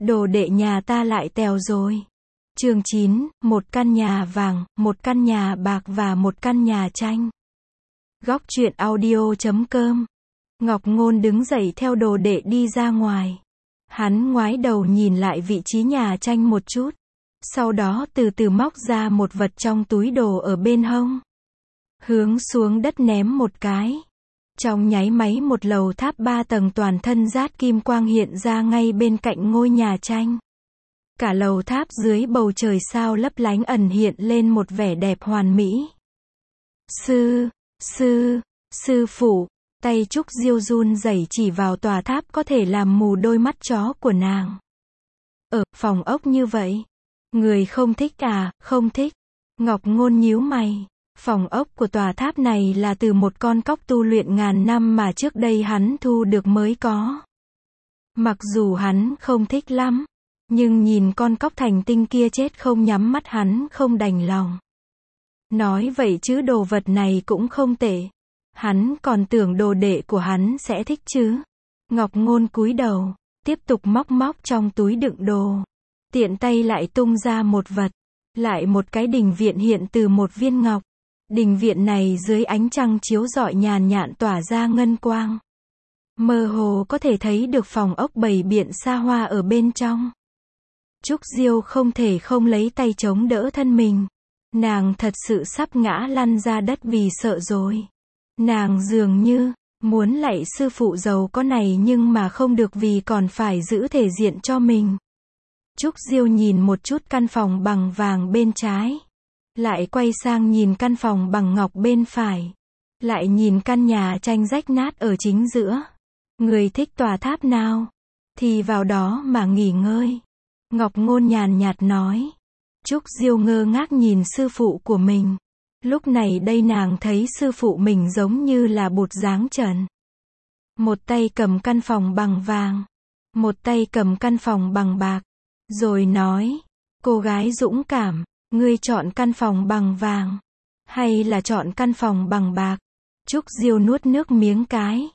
Đồ đệ nhà ta lại tèo rồi. Chương 9, một căn nhà vàng, một căn nhà bạc và một căn nhà tranh. Góc truyện audio.com. Ngọc Ngôn đứng dậy theo đồ đệ đi ra ngoài. Hắn ngoái đầu nhìn lại vị trí nhà tranh một chút. Sau đó từ từ móc ra một vật trong túi đồ ở bên hông. Hướng xuống đất ném một cái. Trong nháy máy một lầu tháp 3 tầng toàn thân rát kim quang hiện ra ngay bên cạnh ngôi nhà tranh. Cả lầu tháp dưới bầu trời sao lấp lánh ẩn hiện lên một vẻ đẹp hoàn mỹ. Sư phụ, tay Trúc Diêu run rẩy chỉ vào tòa tháp có thể làm mù đôi mắt chó của nàng. Ở phòng ốc như vậy, người không thích à? Không thích. Ngọc Ngôn nhíu mày. Phòng ốc của tòa tháp này là từ một con cóc tu luyện ngàn năm mà trước đây hắn thu được mới có. Mặc dù hắn không thích lắm, nhưng nhìn con cóc thành tinh kia chết không nhắm mắt hắn không đành lòng. Nói vậy chứ đồ vật này cũng không tệ. Hắn còn tưởng đồ đệ của hắn sẽ thích chứ. Ngọc Ngôn cúi đầu, tiếp tục móc trong túi đựng đồ. Tiện tay lại tung ra một vật. Lại một cái đình viện hiện từ một viên ngọc. Đình viện này dưới ánh trăng chiếu rọi nhàn nhạn tỏa ra ngân quang. Mơ hồ có thể thấy được phòng ốc bày biện xa hoa ở bên trong. Trúc Diêu không thể không lấy tay chống đỡ thân mình. Nàng thật sự sắp ngã lăn ra đất vì sợ rồi. Nàng dường như muốn lạy sư phụ giàu có này nhưng mà không được vì còn phải giữ thể diện cho mình. Trúc Diêu nhìn một chút căn phòng bằng vàng bên trái. Lại quay sang nhìn căn phòng bằng ngọc bên phải. Lại nhìn căn nhà tranh rách nát ở chính giữa. Người thích tòa tháp nào? Thì vào đó mà nghỉ ngơi. Ngọc Ngôn nhàn nhạt nói. Trúc Diêu ngơ ngác nhìn sư phụ của mình. Lúc này đây nàng thấy sư phụ mình giống như là bụt dáng trần. Một tay cầm căn phòng bằng vàng. Một tay cầm căn phòng bằng bạc. Rồi nói. Cô gái dũng cảm. Ngươi chọn căn phòng bằng vàng, hay là chọn căn phòng bằng bạc? Trúc Diêu nuốt nước miếng cái.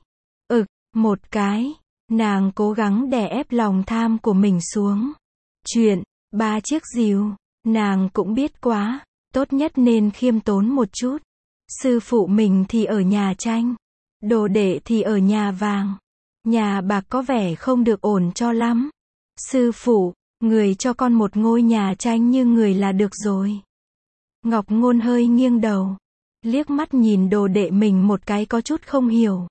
Một cái. Nàng cố gắng đè ép lòng tham của mình xuống. Chuyện 3 chiếc rìu, nàng cũng biết quá, tốt nhất nên khiêm tốn một chút. Sư phụ mình thì ở nhà tranh, đồ đệ thì ở nhà vàng. Nhà bạc có vẻ không được ổn cho lắm. Sư phụ, người cho con một ngôi nhà tranh như người là được rồi. Ngọc Ngôn hơi nghiêng đầu, liếc mắt nhìn đồ đệ mình một cái có chút không hiểu.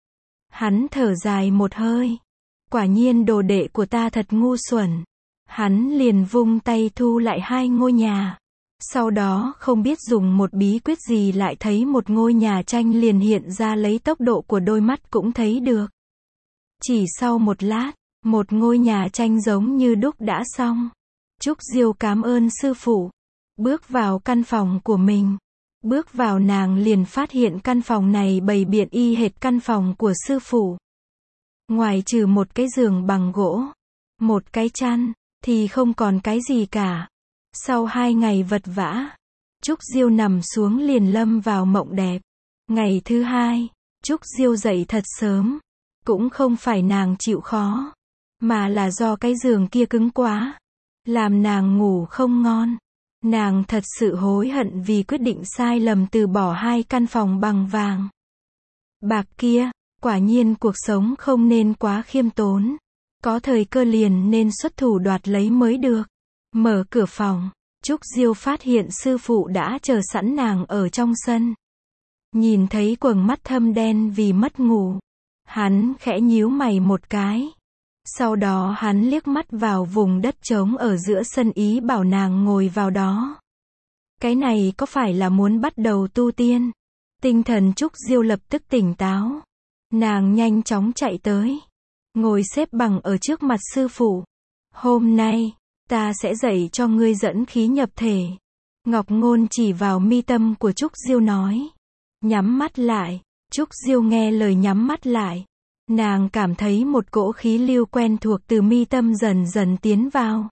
Hắn thở dài một hơi. Quả nhiên đồ đệ của ta thật ngu xuẩn. Hắn liền vung tay thu lại 2 ngôi nhà. Sau đó không biết dùng một bí quyết gì lại thấy một ngôi nhà tranh liền hiện ra, lấy tốc độ của đôi mắt cũng thấy được. Chỉ sau một lát, một ngôi nhà tranh giống như đúc đã xong. Trúc Diêu cảm ơn sư phụ. Bước vào căn phòng của mình. Bước vào nàng liền phát hiện căn phòng này bày biện y hệt căn phòng của sư phụ. Ngoài trừ một cái giường bằng gỗ, một cái chăn, thì không còn cái gì cả. Sau 2 ngày vật vã, Trúc Diêu nằm xuống liền lâm vào mộng đẹp. Ngày thứ 2, Trúc Diêu dậy thật sớm. Cũng không phải nàng chịu khó, mà là do cái giường kia cứng quá, làm nàng ngủ không ngon. Nàng thật sự hối hận vì quyết định sai lầm từ bỏ 2 căn phòng bằng vàng bạc kia. Quả nhiên cuộc sống không nên quá khiêm tốn. Có thời cơ liền nên xuất thủ đoạt lấy mới được. Mở cửa phòng, Trúc Diêu phát hiện sư phụ đã chờ sẵn nàng ở trong sân. Nhìn thấy quầng mắt thâm đen vì mất ngủ, hắn khẽ nhíu mày một cái. Sau đó hắn liếc mắt vào vùng đất trống ở giữa sân ý bảo nàng ngồi vào đó. Cái này có phải là muốn bắt đầu tu tiên? Tinh thần Trúc Diêu lập tức tỉnh táo. Nàng nhanh chóng chạy tới. Ngồi xếp bằng ở trước mặt sư phụ. Hôm nay, ta sẽ dạy cho ngươi dẫn khí nhập thể. Ngọc Ngôn chỉ vào mi tâm của Trúc Diêu nói. Nhắm mắt lại. Trúc Diêu nghe lời nhắm mắt lại. Nàng cảm thấy một cỗ khí lưu quen thuộc từ mi tâm dần dần tiến vào.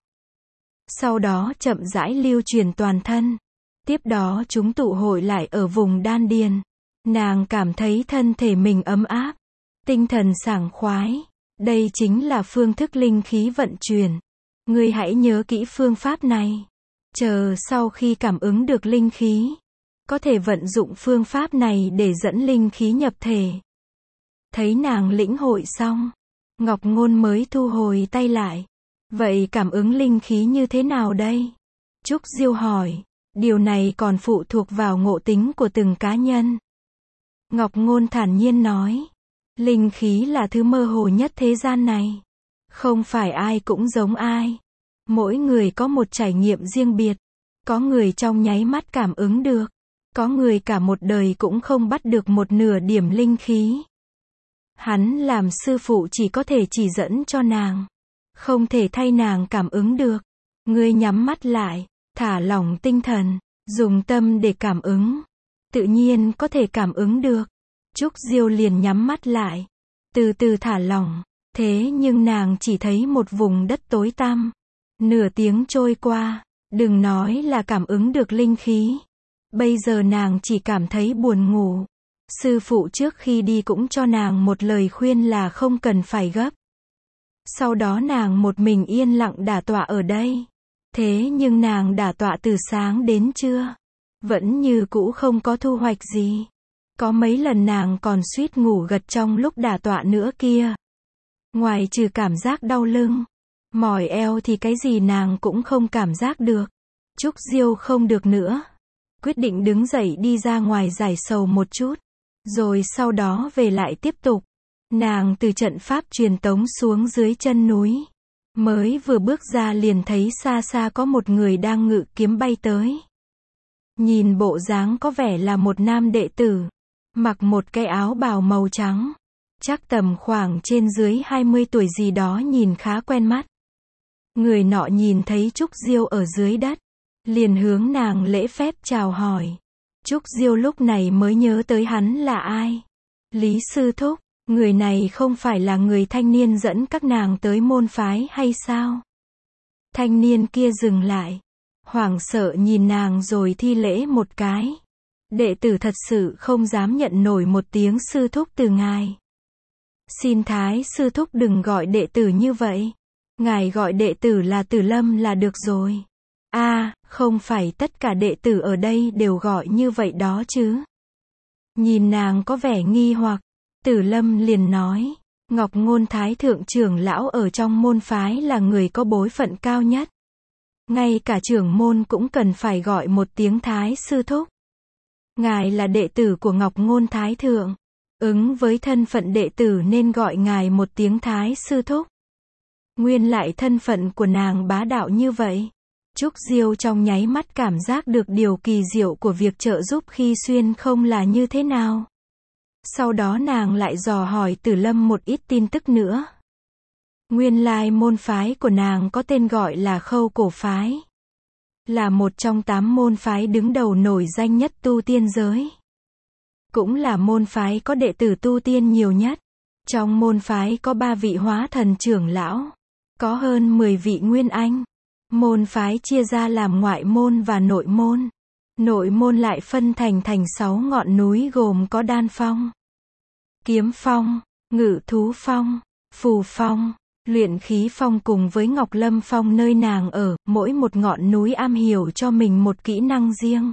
Sau đó chậm rãi lưu truyền toàn thân. Tiếp đó chúng tụ hội lại ở vùng đan điền. Nàng cảm thấy thân thể mình ấm áp, tinh thần sảng khoái. Đây chính là phương thức linh khí vận chuyển. Ngươi hãy nhớ kỹ phương pháp này. Chờ sau khi cảm ứng được linh khí, có thể vận dụng phương pháp này để dẫn linh khí nhập thể. Thấy nàng lĩnh hội xong, Ngọc Ngôn mới thu hồi tay lại. Vậy cảm ứng linh khí như thế nào đây? Trúc Diêu hỏi. Điều này còn phụ thuộc vào ngộ tính của từng cá nhân. Ngọc Ngôn thản nhiên nói. Linh khí là thứ mơ hồ nhất thế gian này. Không phải ai cũng giống ai. Mỗi người có một trải nghiệm riêng biệt. Có người trong nháy mắt cảm ứng được. Có người cả một đời cũng không bắt được một nửa điểm linh khí. Hắn làm sư phụ chỉ có thể chỉ dẫn cho nàng. Không thể thay nàng cảm ứng được. Ngươi nhắm mắt lại, thả lỏng tinh thần, dùng tâm để cảm ứng. Tự nhiên có thể cảm ứng được. Trúc Diêu liền nhắm mắt lại. Từ từ thả lỏng. Thế nhưng nàng chỉ thấy một vùng đất tối tăm. Nửa tiếng trôi qua, đừng nói là cảm ứng được linh khí. Bây giờ nàng chỉ cảm thấy buồn ngủ. Sư phụ trước khi đi cũng cho nàng một lời khuyên là không cần phải gấp. Sau đó nàng một mình yên lặng đả tọa ở đây. Thế nhưng nàng đả tọa từ sáng đến trưa. Vẫn như cũ không có thu hoạch gì. Có mấy lần nàng còn suýt ngủ gật trong lúc đả tọa nữa kia. Ngoài trừ cảm giác đau lưng, mỏi eo thì cái gì nàng cũng không cảm giác được. Trúc Diêu không được nữa. Quyết định đứng dậy đi ra ngoài giải sầu một chút. Rồi sau đó về lại tiếp tục. Nàng từ trận pháp truyền tống xuống dưới chân núi. Mới vừa bước ra liền thấy xa xa có một người đang ngự kiếm bay tới. Nhìn bộ dáng có vẻ là một nam đệ tử. Mặc một cái áo bào màu trắng. Chắc tầm khoảng trên dưới 20 tuổi gì đó, nhìn khá quen mắt. Người nọ nhìn thấy Trúc Diêu ở dưới đất. Liền hướng nàng lễ phép chào hỏi. Trúc Diêu lúc này mới nhớ tới hắn là ai. Lý sư thúc. Người này không phải là người thanh niên dẫn các nàng tới môn phái hay sao? Thanh niên kia dừng lại. Hoảng sợ nhìn nàng rồi thi lễ một cái. Đệ tử thật sự không dám nhận nổi một tiếng sư thúc từ ngài. Xin Thái sư thúc đừng gọi đệ tử như vậy. Ngài gọi đệ tử là Tử Lâm là được rồi. Không phải tất cả đệ tử ở đây đều gọi như vậy đó chứ. Nhìn nàng có vẻ nghi hoặc. Tử Lâm liền nói, Ngọc Ngôn Thái thượng trưởng lão ở trong môn phái là người có bối phận cao nhất. Ngay cả trưởng môn cũng cần phải gọi một tiếng Thái sư thúc. Ngài là đệ tử của Ngọc Ngôn Thái thượng. Ứng với thân phận đệ tử nên gọi ngài một tiếng Thái sư thúc. Nguyên lại thân phận của nàng bá đạo như vậy. Trúc Diêu trong nháy mắt cảm giác được điều kỳ diệu của việc trợ giúp khi xuyên không là như thế nào. Sau đó nàng lại dò hỏi Tử Lâm một ít tin tức nữa. Nguyên lai môn phái của nàng có tên gọi là Khâu Cổ Phái. Là một trong 8 môn phái đứng đầu nổi danh nhất tu tiên giới. Cũng là môn phái có đệ tử tu tiên nhiều nhất. Trong môn phái có 3 vị hóa thần trưởng lão. Có hơn 10 vị nguyên anh. Môn phái chia ra làm ngoại môn và nội môn. Nội môn lại phân thành 6 ngọn núi gồm có Đan Phong, Kiếm Phong, Ngự Thú Phong, Phù Phong, Luyện Khí Phong cùng với Ngọc Lâm Phong nơi nàng ở. Mỗi một ngọn núi am hiểu cho mình một kỹ năng riêng.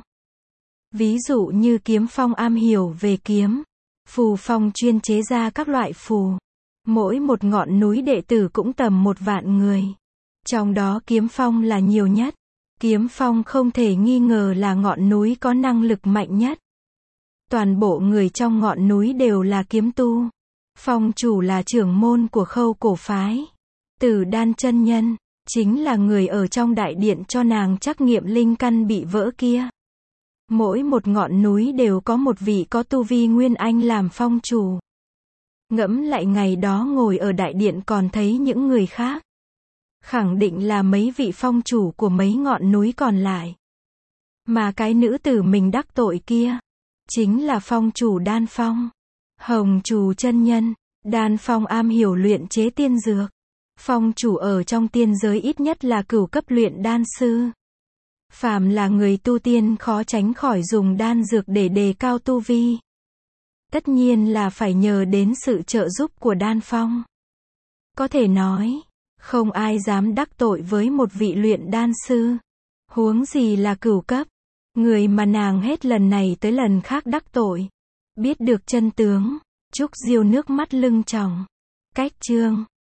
Ví dụ như Kiếm Phong am hiểu về kiếm. Phù Phong chuyên chế ra các loại phù. Mỗi một ngọn núi đệ tử cũng tầm 1 vạn người. Trong đó Kiếm Phong là nhiều nhất. Kiếm Phong không thể nghi ngờ là ngọn núi có năng lực mạnh nhất. Toàn bộ người trong ngọn núi đều là kiếm tu. Phong chủ là trưởng môn của Khâu Cổ Phái. Tử Đan chân nhân, chính là người ở trong đại điện cho nàng trắc nghiệm linh căn bị vỡ kia. Mỗi một ngọn núi đều có một vị có tu vi nguyên anh làm phong chủ. Ngẫm lại ngày đó ngồi ở đại điện còn thấy những người khác. Khẳng định là mấy vị phong chủ của mấy ngọn núi còn lại. Mà cái nữ tử mình đắc tội kia, chính là phong chủ Đan Phong. Hồng Trù chân nhân. Đan Phong am hiểu luyện chế tiên dược. Phong chủ ở trong tiên giới ít nhất là cửu cấp luyện đan sư. Phàm là người tu tiên khó tránh khỏi dùng đan dược để đề cao tu vi. Tất nhiên là phải nhờ đến sự trợ giúp của Đan Phong. Có thể nói, Không ai dám đắc tội với một vị luyện đan sư. Huống gì là cửu cấp. Người mà nàng hết lần này tới lần khác đắc tội. Biết được chân tướng, Trúc Diêu nước mắt lưng tròng. Cách chương